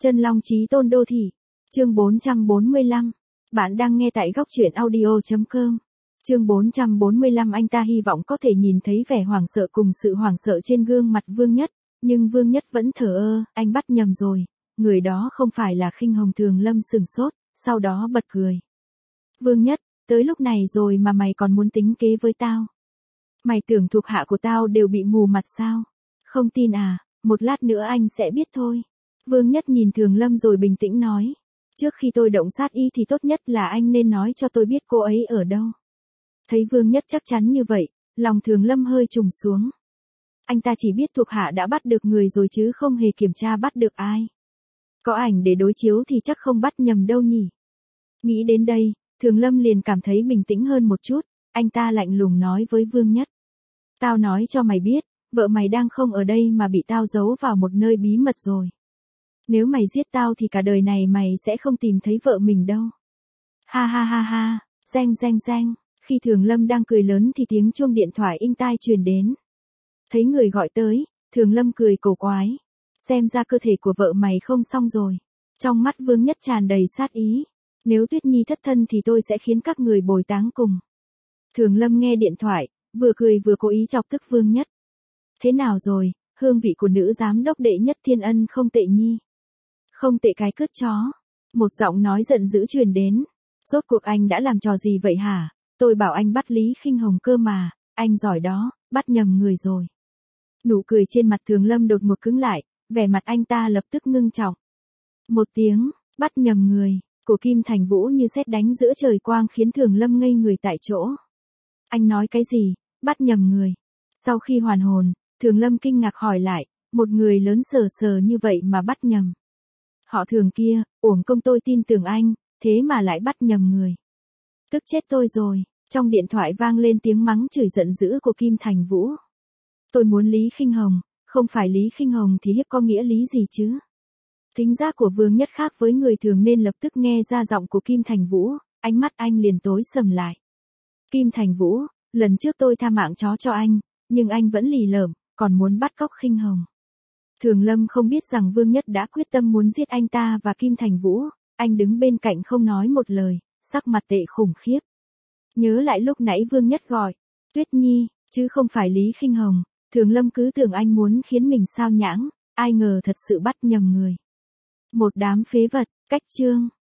Chân Long Chí Tôn Đô Thị. Chương 445. Bạn đang nghe tại góc truyện audio.com. Chương 445. Anh ta hy vọng có thể nhìn thấy vẻ hoảng sợ cùng sự hoảng sợ trên gương mặt Vương Nhất, nhưng Vương Nhất vẫn thờ ơ. Anh bắt nhầm rồi, người đó không phải là Khinh Hồng. Thường Lâm sừng sốt, sau đó bật cười. Vương Nhất, tới lúc này rồi mà mày còn muốn tính kế với tao? Mày tưởng thuộc hạ của tao đều bị mù mặt sao? Không tin à, một lát nữa anh sẽ biết thôi. Vương Nhất nhìn Thường Lâm rồi bình tĩnh nói. Trước khi tôi động sát ý thì tốt nhất là anh nên nói cho tôi biết cô ấy ở đâu. Thấy Vương Nhất chắc chắn như vậy, lòng Thường Lâm hơi trùng xuống. Anh ta chỉ biết thuộc hạ đã bắt được người rồi chứ không hề kiểm tra bắt được ai. Có ảnh để đối chiếu thì chắc không bắt nhầm đâu nhỉ. Nghĩ đến đây, Thường Lâm liền cảm thấy bình tĩnh hơn một chút, anh ta lạnh lùng nói với Vương Nhất. Tao nói cho mày biết, vợ mày đang không ở đây mà bị tao giấu vào một nơi bí mật rồi. Nếu mày giết tao thì cả đời này mày sẽ không tìm thấy vợ mình đâu. Ha ha ha ha, reng. Khi Thường Lâm đang cười lớn thì tiếng chuông điện thoại inh tai truyền đến. Thấy người gọi tới, Thường Lâm cười cổ quái. Xem ra cơ thể của vợ mày không xong rồi. Trong mắt Vương Nhất tràn đầy sát ý. Nếu Tuyết Nhi thất thân thì tôi sẽ khiến các người bồi táng cùng. Thường Lâm nghe điện thoại, vừa cười vừa cố ý chọc tức Vương Nhất. Thế nào rồi, hương vị của nữ giám đốc đệ nhất Thiên Ân không tệ nhi. Không tệ cái cứt chó. Một giọng nói giận dữ truyền đến. Rốt cuộc anh đã làm trò gì vậy hả? Tôi bảo anh bắt Lý Khinh Hồng cơ mà, anh giỏi đó, bắt nhầm người rồi. Nụ cười trên mặt Thường Lâm đột ngột cứng lại, vẻ mặt anh ta lập tức ngưng trọng. Một tiếng, bắt nhầm người, của Kim Thành Vũ như sét đánh giữa trời quang khiến Thường Lâm ngây người tại chỗ. Anh nói cái gì, bắt nhầm người? Sau khi hoàn hồn, Thường Lâm kinh ngạc hỏi lại, một người lớn sờ như vậy mà bắt nhầm. Họ Thường kia, uổng công tôi tin tưởng anh, thế mà lại bắt nhầm người. Tức chết tôi rồi, trong điện thoại vang lên tiếng mắng chửi giận dữ của Kim Thành Vũ. Tôi muốn Lý Khinh Hồng, không phải Lý Khinh Hồng thì hiếp có nghĩa lý gì chứ? Thính giác của Vương Nhất khác với người thường nên lập tức nghe ra giọng của Kim Thành Vũ, ánh mắt anh liền tối sầm lại. Kim Thành Vũ, lần trước tôi tha mạng chó cho anh, nhưng anh vẫn lì lợm, còn muốn bắt cóc Khinh Hồng. Thường Lâm không biết rằng Vương Nhất đã quyết tâm muốn giết anh ta và Kim Thành Vũ, anh đứng bên cạnh không nói một lời, sắc mặt tệ khủng khiếp. Nhớ lại lúc nãy Vương Nhất gọi, Tuyết Nhi, chứ không phải Lý Khinh Hồng, Thường Lâm cứ tưởng anh muốn khiến mình sao nhãng, ai ngờ thật sự bắt nhầm người. Một đám phế vật, cách chương.